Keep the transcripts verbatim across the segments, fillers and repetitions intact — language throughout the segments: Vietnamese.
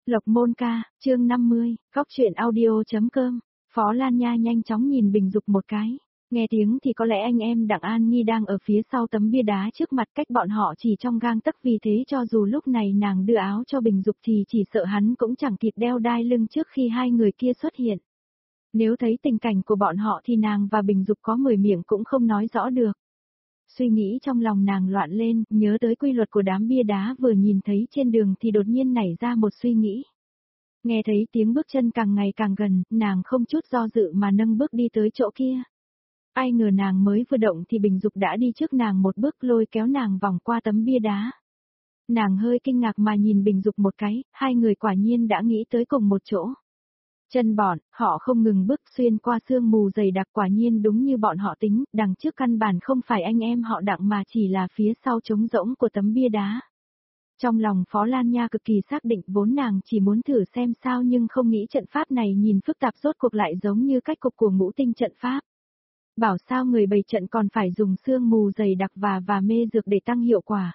Lộc Môn Ca, chương năm mươi, góc truyện audio.com. Phó Lan Nha nhanh chóng nhìn Bình Dục một cái. Nghe tiếng thì có lẽ anh em Đặng An Nghi đang ở phía sau tấm bia đá trước mặt cách bọn họ chỉ trong gang tấc, vì thế cho dù lúc này nàng đưa áo cho Bình Dục thì chỉ sợ hắn cũng chẳng kịp đeo đai lưng trước khi hai người kia xuất hiện. Nếu thấy tình cảnh của bọn họ thì nàng và Bình Dục có mười miệng cũng không nói rõ được. Suy nghĩ trong lòng nàng loạn lên, nhớ tới quy luật của đám bia đá vừa nhìn thấy trên đường thì đột nhiên nảy ra một suy nghĩ. Nghe thấy tiếng bước chân càng ngày càng gần, nàng không chút do dự mà nâng bước đi tới chỗ kia. Ai ngờ nàng mới vừa động thì Bình Dục đã đi trước nàng một bước, lôi kéo nàng vòng qua tấm bia đá. Nàng hơi kinh ngạc mà nhìn Bình Dục một cái, hai người quả nhiên đã nghĩ tới cùng một chỗ. Chân bọn, họ không ngừng bước xuyên qua sương mù dày đặc, quả nhiên đúng như bọn họ tính, đằng trước căn bản không phải anh em họ Đặng mà chỉ là phía sau trống rỗng của tấm bia đá. Trong lòng Phó Lan Nha cực kỳ xác định, vốn nàng chỉ muốn thử xem sao nhưng không nghĩ trận pháp này nhìn phức tạp rốt cuộc lại giống như cách cục của ngũ tinh trận pháp. Bảo sao người bày trận còn phải dùng sương mù dày đặc và và mê dược để tăng hiệu quả.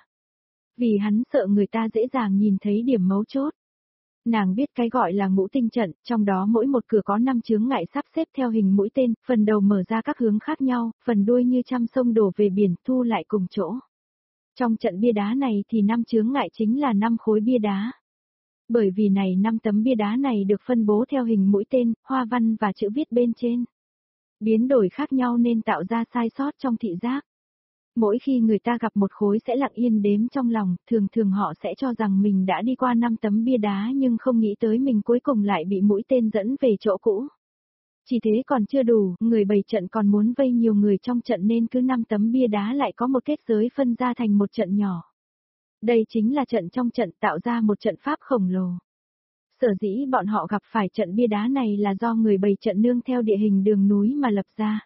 Vì hắn sợ người ta dễ dàng nhìn thấy điểm mấu chốt. Nàng biết cái gọi là ngũ tinh trận, trong đó mỗi một cửa có năm chướng ngại sắp xếp theo hình mũi tên, phần đầu mở ra các hướng khác nhau, phần đuôi như trăm sông đổ về biển, thu lại cùng chỗ. Trong trận bia đá này thì năm chướng ngại chính là năm khối bia đá. Bởi vì này năm tấm bia đá này được phân bố theo hình mũi tên, hoa văn và chữ viết bên trên. Biến đổi khác nhau nên tạo ra sai sót trong thị giác. Mỗi khi người ta gặp một khối sẽ lặng yên đếm trong lòng, thường thường họ sẽ cho rằng mình đã đi qua năm tấm bia đá nhưng không nghĩ tới mình cuối cùng lại bị mũi tên dẫn về chỗ cũ. Chỉ thế còn chưa đủ, người bày trận còn muốn vây nhiều người trong trận nên cứ năm tấm bia đá lại có một kết giới phân ra thành một trận nhỏ. Đây chính là trận trong trận, tạo ra một trận pháp khổng lồ. Sở dĩ bọn họ gặp phải trận bia đá này là do người bày trận nương theo địa hình đường núi mà lập ra.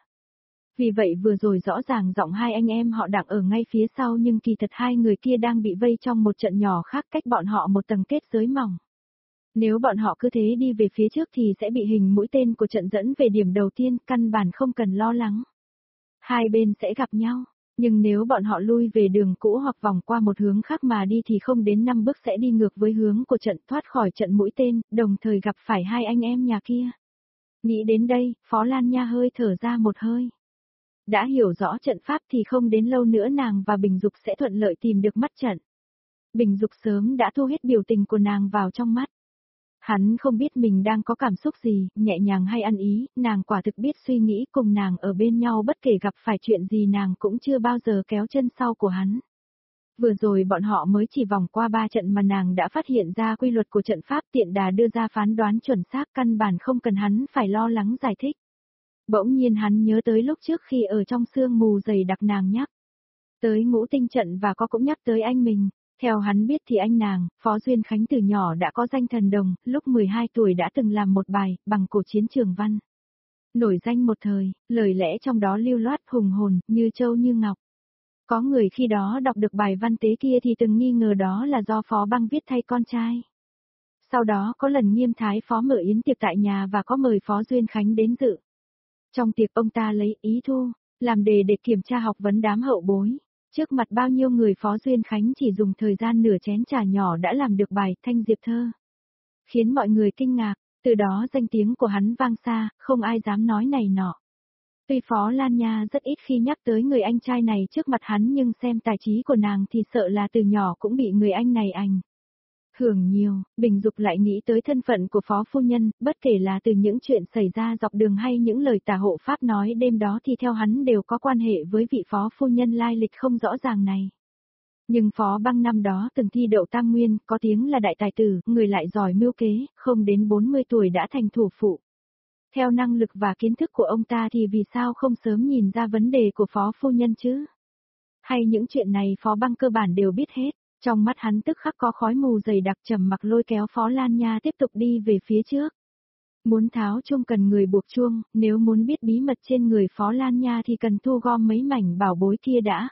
Vì vậy vừa rồi rõ ràng giọng hai anh em họ Đặng ở ngay phía sau nhưng kỳ thật hai người kia đang bị vây trong một trận nhỏ khác cách bọn họ một tầng kết giới mỏng. Nếu bọn họ cứ thế đi về phía trước thì sẽ bị hình mũi tên của trận dẫn về điểm đầu tiên, căn bản không cần lo lắng. Hai bên sẽ gặp nhau, nhưng nếu bọn họ lui về đường cũ hoặc vòng qua một hướng khác mà đi thì không đến năm bước sẽ đi ngược với hướng của trận, thoát khỏi trận mũi tên, đồng thời gặp phải hai anh em nhà kia. Nghĩ đến đây, Phó Lan Nha hơi thở ra một hơi. Đã hiểu rõ trận pháp thì không đến lâu nữa nàng và Bình Dục sẽ thuận lợi tìm được mắt trận. Bình Dục sớm đã thu hết biểu tình của nàng vào trong mắt. Hắn không biết mình đang có cảm xúc gì, nhẹ nhàng hay ăn ý, nàng quả thực biết suy nghĩ, cùng nàng ở bên nhau bất kể gặp phải chuyện gì nàng cũng chưa bao giờ kéo chân sau của hắn. Vừa rồi bọn họ mới chỉ vòng qua ba trận mà nàng đã phát hiện ra quy luật của trận pháp, tiện đà đưa ra phán đoán chuẩn xác, căn bản không cần hắn phải lo lắng giải thích. Bỗng nhiên hắn nhớ tới lúc trước khi ở trong sương mù dày đặc nàng nhắc tới ngũ tinh trận và có cũng nhắc tới anh mình. Theo hắn biết thì anh nàng, Phó Duyên Khánh từ nhỏ đã có danh thần đồng, lúc mười hai tuổi đã từng làm một bài, bằng cổ chiến trường văn. Nổi danh một thời, lời lẽ trong đó lưu loát hùng hồn, như châu như ngọc. Có người khi đó đọc được bài văn tế kia thì từng nghi ngờ đó là do Phó Băng viết thay con trai. Sau đó có lần Nghiêm Thái Phó mở yến tiệc tại nhà và có mời Phó Duyên Khánh đến dự. Trong tiệc ông ta lấy ý thu, làm đề để kiểm tra học vấn đám hậu bối. Trước mặt bao nhiêu người Phó Duyên Khánh chỉ dùng thời gian nửa chén trà nhỏ đã làm được bài Thanh Diệp Thơ. Khiến mọi người kinh ngạc, từ đó danh tiếng của hắn vang xa, không ai dám nói này nọ. Tuy Phó Lan Nha rất ít khi nhắc tới người anh trai này trước mặt hắn nhưng xem tài trí của nàng thì sợ là từ nhỏ cũng bị người anh này ảnh hưởng nhiều. Bình Dục lại nghĩ tới thân phận của Phó Phu Nhân, bất kể là từ những chuyện xảy ra dọc đường hay những lời tả hộ pháp nói đêm đó thì theo hắn đều có quan hệ với vị Phó Phu Nhân lai lịch không rõ ràng này. Nhưng Phó Băng năm đó từng thi đậu tam nguyên, có tiếng là đại tài tử, người lại giỏi mưu kế, không đến bốn mươi tuổi đã thành thủ phụ. Theo năng lực và kiến thức của ông ta thì vì sao không sớm nhìn ra vấn đề của Phó Phu Nhân chứ? Hay những chuyện này Phó Băng cơ bản đều biết hết. Trong mắt hắn tức khắc có khói mù dày đặc, trầm mặc lôi kéo Phó Lan Nha tiếp tục đi về phía trước. Muốn tháo chuông cần người buộc chuông, nếu muốn biết bí mật trên người Phó Lan Nha thì cần thu gom mấy mảnh bảo bối kia đã.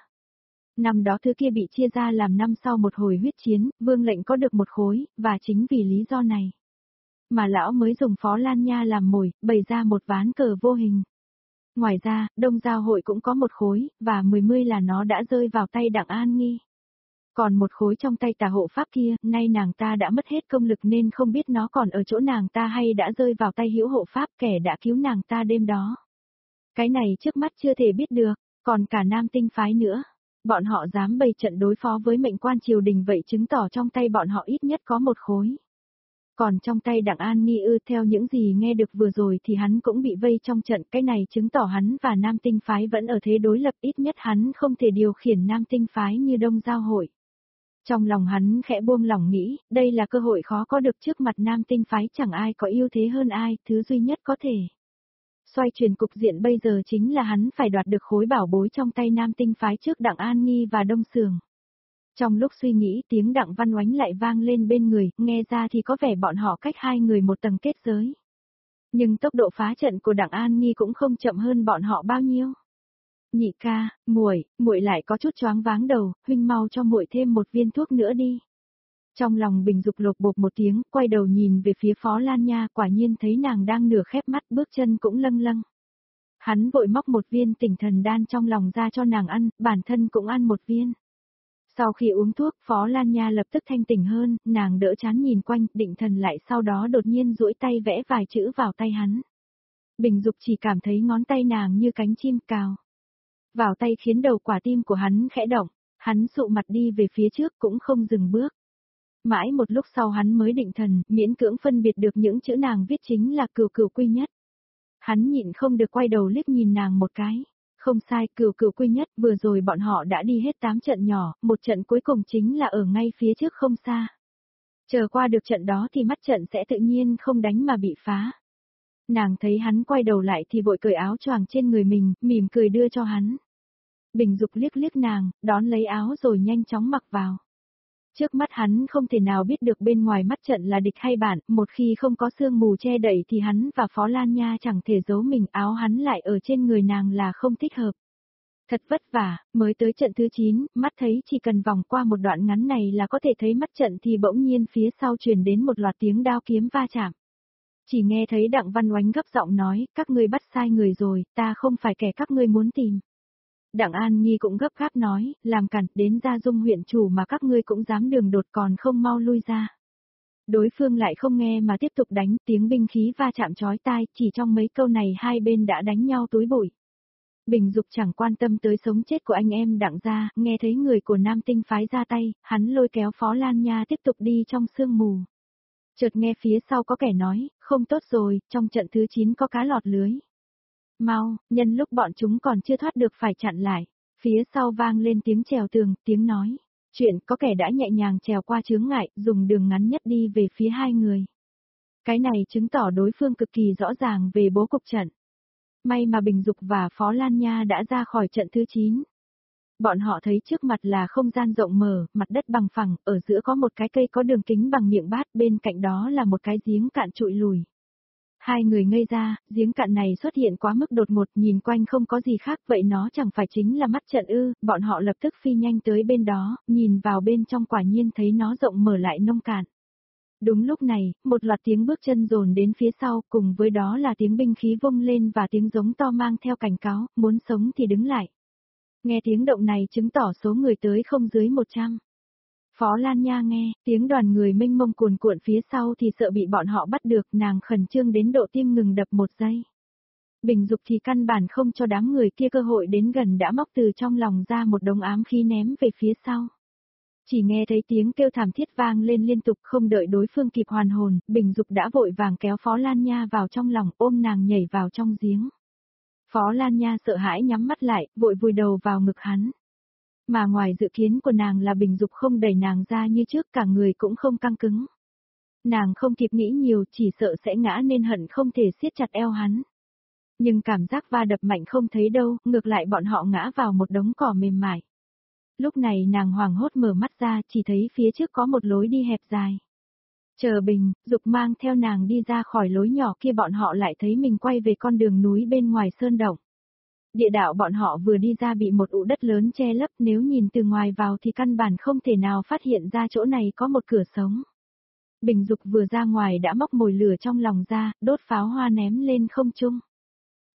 Năm đó thứ kia bị chia ra làm năm sau một hồi huyết chiến, Vương lệnh có được một khối, và chính vì lý do này mà lão mới dùng Phó Lan Nha làm mồi, bày ra một ván cờ vô hình. Ngoài ra, Đông Giao hội cũng có một khối, và mười mươi là nó đã rơi vào tay Đặng An Nghi. Còn một khối trong tay tà hộ pháp kia, nay nàng ta đã mất hết công lực nên không biết nó còn ở chỗ nàng ta hay đã rơi vào tay hữu hộ pháp kẻ đã cứu nàng ta đêm đó. Cái này trước mắt chưa thể biết được, còn cả Nam Tinh phái nữa. Bọn họ dám bày trận đối phó với mệnh quan triều đình vậy chứng tỏ trong tay bọn họ ít nhất có một khối. Còn trong tay Đặng An Nghi ư, theo những gì nghe được vừa rồi thì hắn cũng bị vây trong trận, cái này chứng tỏ hắn và Nam Tinh phái vẫn ở thế đối lập, ít nhất hắn không thể điều khiển Nam Tinh phái như Đông Giao hội. Trong lòng hắn khẽ buông lỏng nghĩ, đây là cơ hội khó có được trước mặt Nam Tinh phái, chẳng ai có ưu thế hơn ai, thứ duy nhất có thể xoay chuyển cục diện bây giờ chính là hắn phải đoạt được khối bảo bối trong tay Nam Tinh phái trước Đặng An Nghi và Đông Sường. Trong lúc suy nghĩ, tiếng Đặng Văn Oánh lại vang lên bên người, nghe ra thì có vẻ bọn họ cách hai người một tầng kết giới. Nhưng tốc độ phá trận của Đặng An Nghi cũng không chậm hơn bọn họ bao nhiêu. Nhị ca, muội, muội lại có chút choáng váng đầu, huynh mau cho muội thêm một viên thuốc nữa đi. Trong lòng Bình Dục lột bột một tiếng, quay đầu nhìn về phía Phó Lan Nha, quả nhiên thấy nàng đang nửa khép mắt, bước chân cũng lâng lâng. Hắn vội móc một viên tỉnh thần đan trong lòng ra cho nàng ăn, bản thân cũng ăn một viên. Sau khi uống thuốc, Phó Lan Nha lập tức thanh tỉnh hơn, nàng đỡ chán nhìn quanh, định thần lại sau đó đột nhiên duỗi tay vẽ vài chữ vào tay hắn. Bình Dục chỉ cảm thấy ngón tay nàng như cánh chim cào vào tay khiến đầu quả tim của hắn khẽ động, hắn sụ mặt đi về phía trước cũng không dừng bước. Mãi một lúc sau hắn mới định thần, miễn cưỡng phân biệt được những chữ nàng viết chính là cửu cửu quy nhất. Hắn nhịn không được quay đầu liếc nhìn nàng một cái. Không sai, cửu cửu quy nhất, vừa rồi bọn họ đã đi hết tám trận nhỏ, một trận cuối cùng chính là ở ngay phía trước không xa. Chờ qua được trận đó thì mắt trận sẽ tự nhiên không đánh mà bị phá. Nàng thấy hắn quay đầu lại thì vội cởi áo choàng trên người mình, mỉm cười đưa cho hắn. Bình Dục liếc liếc nàng, đón lấy áo rồi nhanh chóng mặc vào. Trước mắt hắn không thể nào biết được bên ngoài mắt trận là địch hay bạn, một khi không có sương mù che đậy thì hắn và Phó Lan Nha chẳng thể giấu mình, áo hắn lại ở trên người nàng là không thích hợp. Thật vất vả, mới tới trận thứ chín, mắt thấy chỉ cần vòng qua một đoạn ngắn này là có thể thấy mắt trận thì bỗng nhiên phía sau truyền đến một loạt tiếng đao kiếm va chạm. Chỉ nghe thấy Đặng Văn Oánh gấp giọng nói, các ngươi bắt sai người rồi, ta không phải kẻ các ngươi muốn tìm. Đặng An Nhi cũng gấp gáp nói, làm cản, đến Gia Dung huyện chủ mà các ngươi cũng dám đường đột còn không mau lui ra. Đối phương lại không nghe mà tiếp tục đánh, tiếng binh khí va chạm chói tai, chỉ trong mấy câu này hai bên đã đánh nhau túi bụi. Bình Dục chẳng quan tâm tới sống chết của anh em Đặng gia, nghe thấy người của Nam Tinh phái ra tay, hắn lôi kéo Phó Lan Nha tiếp tục đi trong sương mù. Chợt nghe phía sau có kẻ nói, không tốt rồi, trong trận thứ chín có cá lọt lưới. Mau, nhân lúc bọn chúng còn chưa thoát được phải chặn lại. Phía sau vang lên tiếng trèo tường, tiếng nói. Chuyện có kẻ đã nhẹ nhàng trèo qua chướng ngại, dùng đường ngắn nhất đi về phía hai người. Cái này chứng tỏ đối phương cực kỳ rõ ràng về bố cục trận. May mà Bình Dục và Phó Lan Nha đã ra khỏi trận thứ chín. Bọn họ thấy trước mặt là không gian rộng mở, mặt đất bằng phẳng, ở giữa có một cái cây có đường kính bằng miệng bát, bên cạnh đó là một cái giếng cạn trụi lùi. Hai người ngây ra, giếng cạn này xuất hiện quá mức đột ngột, nhìn quanh không có gì khác, vậy nó chẳng phải chính là mắt trận ư? Bọn họ lập tức phi nhanh tới bên đó, nhìn vào bên trong quả nhiên thấy nó rộng mở lại nông cạn. Đúng lúc này, một loạt tiếng bước chân dồn đến phía sau, cùng với đó là tiếng binh khí vung lên và tiếng giống to mang theo cảnh cáo, muốn sống thì đứng lại. Nghe tiếng động này chứng tỏ số người tới không dưới một trăm. Phó Lan Nha nghe, tiếng đoàn người mênh mông cuồn cuộn phía sau thì sợ bị bọn họ bắt được, nàng khẩn trương đến độ tim ngừng đập một giây. Bình Dục thì căn bản không cho đám người kia cơ hội đến gần, đã móc từ trong lòng ra một đống ám khí ném về phía sau. Chỉ nghe thấy tiếng kêu thảm thiết vang lên liên tục, không đợi đối phương kịp hoàn hồn, Bình Dục đã vội vàng kéo Phó Lan Nha vào trong lòng, ôm nàng nhảy vào trong giếng. Phó Lan Nha sợ hãi nhắm mắt lại, vội vùi đầu vào ngực hắn. Mà ngoài dự kiến của nàng là Bình Dục không đẩy nàng ra như trước, cả người cũng không căng cứng. Nàng không kịp nghĩ nhiều, chỉ sợ sẽ ngã nên hận không thể siết chặt eo hắn. Nhưng cảm giác va đập mạnh không thấy đâu, ngược lại bọn họ ngã vào một đống cỏ mềm mại. Lúc này nàng hoảng hốt mở mắt ra, chỉ thấy phía trước có một lối đi hẹp dài. Chờ Bình Dục mang theo nàng đi ra khỏi lối nhỏ kia, bọn họ lại thấy mình quay về con đường núi bên ngoài sơn động. Địa đạo bọn họ vừa đi ra bị một ụ đất lớn che lấp, nếu nhìn từ ngoài vào thì căn bản không thể nào phát hiện ra chỗ này có một cửa sống. Bình Dục vừa ra ngoài đã móc mồi lửa trong lòng ra, đốt pháo hoa ném lên không trung.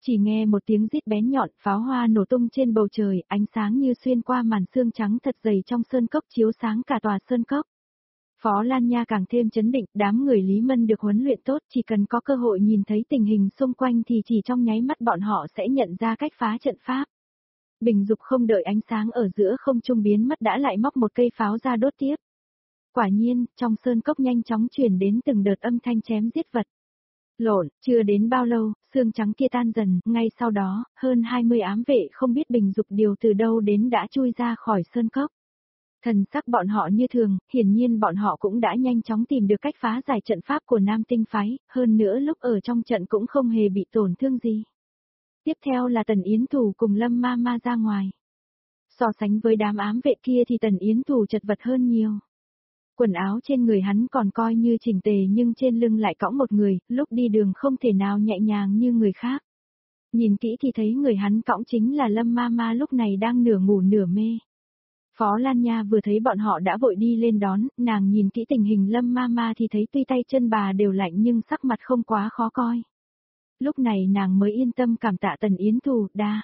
Chỉ nghe một tiếng rít bén nhọn, pháo hoa nổ tung trên bầu trời, ánh sáng như xuyên qua màn sương trắng thật dày trong sơn cốc chiếu sáng cả tòa sơn cốc. Phó Lan Nha càng thêm chấn định, đám người Lý Mân được huấn luyện tốt, chỉ cần có cơ hội nhìn thấy tình hình xung quanh thì chỉ trong nháy mắt bọn họ sẽ nhận ra cách phá trận pháp. Bình Dục không đợi ánh sáng ở giữa không trung biến mất đã lại móc một cây pháo ra đốt tiếp. Quả nhiên, trong sơn cốc nhanh chóng truyền đến từng đợt âm thanh chém giết vật. Lộn, chưa đến bao lâu, xương trắng kia tan dần, ngay sau đó, hơn hai mươi ám vệ không biết Bình Dục điều từ đâu đến đã chui ra khỏi sơn cốc. Thần sắc bọn họ như thường, hiển nhiên bọn họ cũng đã nhanh chóng tìm được cách phá giải trận pháp của Nam Tinh phái, hơn nữa lúc ở trong trận cũng không hề bị tổn thương gì. Tiếp theo là Tần Yến Thủ cùng Lâm Ma Ma ra ngoài. So sánh với đám ám vệ kia thì Tần Yến Thủ chật vật hơn nhiều. Quần áo trên người hắn còn coi như chỉnh tề nhưng trên lưng lại cõng một người, lúc đi đường không thể nào nhẹ nhàng như người khác. Nhìn kỹ thì thấy người hắn cõng chính là Lâm Ma Ma lúc này đang nửa ngủ nửa mê. Phó Lan Nha vừa thấy bọn họ đã vội đi lên đón, nàng nhìn kỹ tình hình Lâm Ma Ma thì thấy tuy tay chân bà đều lạnh nhưng sắc mặt không quá khó coi. Lúc này nàng mới yên tâm cảm tạ Tần Yến Thù, đa.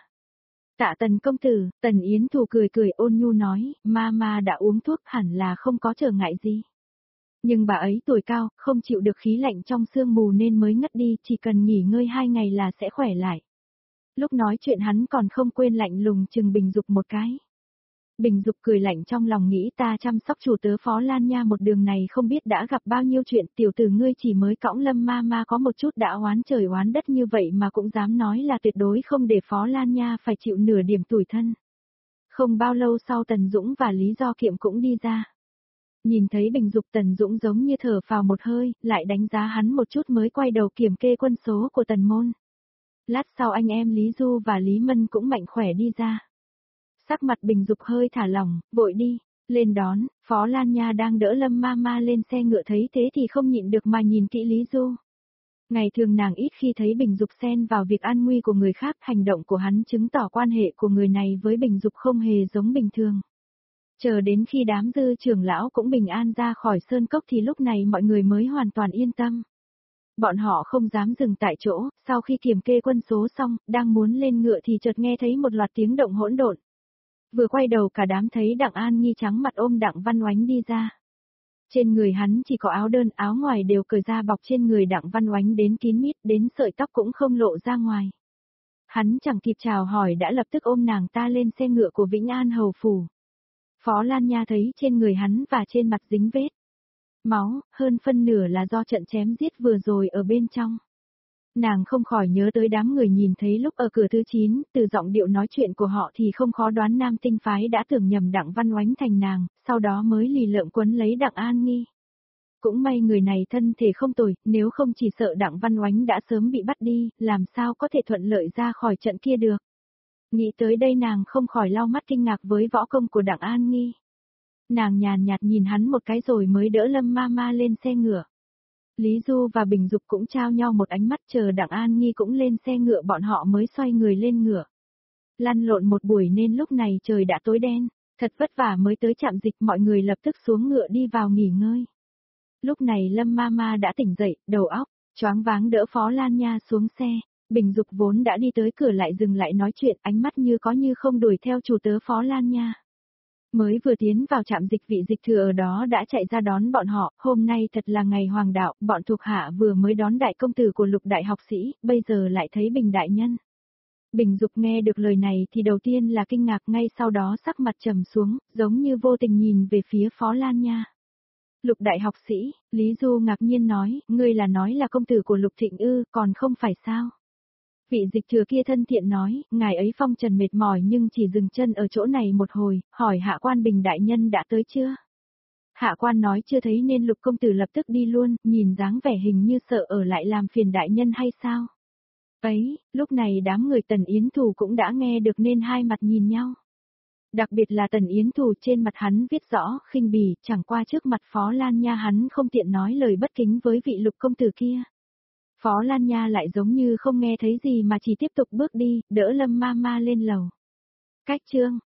Tạ Tần công tử, Tần Yến Thù cười cười ôn nhu nói, Ma Ma đã uống thuốc hẳn là không có trở ngại gì. Nhưng bà ấy tuổi cao, không chịu được khí lạnh trong sương mù nên mới ngất đi, chỉ cần nghỉ ngơi hai ngày là sẽ khỏe lại. Lúc nói chuyện hắn còn không quên lạnh lùng chừng Bình Dục một cái. Bình Dục cười lạnh trong lòng nghĩ ta chăm sóc chủ tớ Phó Lan Nha một đường này không biết đã gặp bao nhiêu chuyện, tiểu tử ngươi chỉ mới cõng Lâm Ma Ma có một chút đã oán trời oán đất như vậy mà cũng dám nói là tuyệt đối không để Phó Lan Nha phải chịu nửa điểm tủi thân. Không bao lâu sau Tần Dũng và Lý Do Kiệm cũng đi ra. Nhìn thấy Bình Dục, Tần Dũng giống như thở phào một hơi, lại đánh giá hắn một chút mới quay đầu kiểm kê quân số của Tần Môn. Lát sau anh em Lý Du và Lý Mân cũng mạnh khỏe đi ra. Sắc mặt Bình Dục hơi thả lỏng, vội đi, lên đón, Phó Lan Nha đang đỡ Lâm Ma Ma lên xe ngựa thấy thế thì không nhịn được mà nhìn kỹ Lý Du. Ngày thường nàng ít khi thấy Bình Dục xen vào việc an nguy của người khác, hành động của hắn chứng tỏ quan hệ của người này với Bình Dục không hề giống bình thường. Chờ đến khi đám dư trưởng lão cũng bình an ra khỏi sơn cốc thì lúc này mọi người mới hoàn toàn yên tâm. Bọn họ không dám dừng tại chỗ, sau khi kiểm kê quân số xong, đang muốn lên ngựa thì chợt nghe thấy một loạt tiếng động hỗn độn. Vừa quay đầu cả đám thấy Đặng An Nghi trắng mặt ôm Đặng Văn Oánh đi ra. Trên người hắn chỉ có áo đơn, áo ngoài đều cởi ra bọc trên người Đặng Văn Oánh đến kín mít, đến sợi tóc cũng không lộ ra ngoài. Hắn chẳng kịp chào hỏi đã lập tức ôm nàng ta lên xe ngựa của Vĩnh An Hầu Phủ. Phó Lan Nha thấy trên người hắn và trên mặt dính vết máu, hơn phân nửa là do trận chém giết vừa rồi ở bên trong. Nàng không khỏi nhớ tới đám người nhìn thấy lúc ở cửa thứ chín, từ giọng điệu nói chuyện của họ thì không khó đoán Nam Tinh phái đã tưởng nhầm Đặng Văn Oánh thành nàng, sau đó mới lì lợm quấn lấy Đặng An Nghi. Cũng may người này thân thể không tồi, nếu không chỉ sợ Đặng Văn Oánh đã sớm bị bắt đi, làm sao có thể thuận lợi ra khỏi trận kia được. Nghĩ tới đây nàng không khỏi lau mắt kinh ngạc với võ công của Đặng An Nghi. Nàng nhàn nhạt nhìn hắn một cái rồi mới đỡ Lâm Ma Ma lên xe ngựa. Lý Du và Bình Dục cũng trao nhau một ánh mắt chờ Đặng An Nghi cũng lên xe ngựa bọn họ mới xoay người lên ngựa. Lăn lộn một buổi nên lúc này trời đã tối đen, thật vất vả mới tới trạm dịch mọi người lập tức xuống ngựa đi vào nghỉ ngơi. Lúc này Lâm Ma Ma đã tỉnh dậy, đầu óc, choáng váng đỡ Phó Lan Nha xuống xe. Bình Dục vốn đã đi tới cửa lại dừng lại nói chuyện, ánh mắt như có như không đuổi theo chủ tớ Phó Lan Nha. Mới vừa tiến vào trạm dịch vị dịch thừa ở đó đã chạy ra đón bọn họ, hôm nay thật là ngày hoàng đạo, bọn thuộc hạ vừa mới đón đại công tử của Lục đại học sĩ, bây giờ lại thấy Bình đại nhân. Bình Dục nghe được lời này thì đầu tiên là kinh ngạc, ngay sau đó sắc mặt trầm xuống, giống như vô tình nhìn về phía Phó Lan Nha. Lục đại học sĩ, Lý Du ngạc nhiên nói, ngươi là nói là công tử của Lục Thịnh ư, còn không phải sao? Vị dịch thừa kia thân thiện nói, ngài ấy phong trần mệt mỏi nhưng chỉ dừng chân ở chỗ này một hồi, hỏi hạ quan Bình đại nhân đã tới chưa? Hạ quan nói chưa thấy nên Lục công tử lập tức đi luôn, nhìn dáng vẻ hình như sợ ở lại làm phiền đại nhân hay sao? Ấy, lúc này đám người Tần Yến Thù cũng đã nghe được nên hai mặt nhìn nhau. Đặc biệt là Tần Yến Thù, trên mặt hắn viết rõ, khinh bỉ, chẳng qua trước mặt Phó Lan Nha hắn không tiện nói lời bất kính với vị Lục công tử kia. Phó Lan Nha lại giống như không nghe thấy gì mà chỉ tiếp tục bước đi, đỡ Lâm Ma Ma lên lầu. Cách chương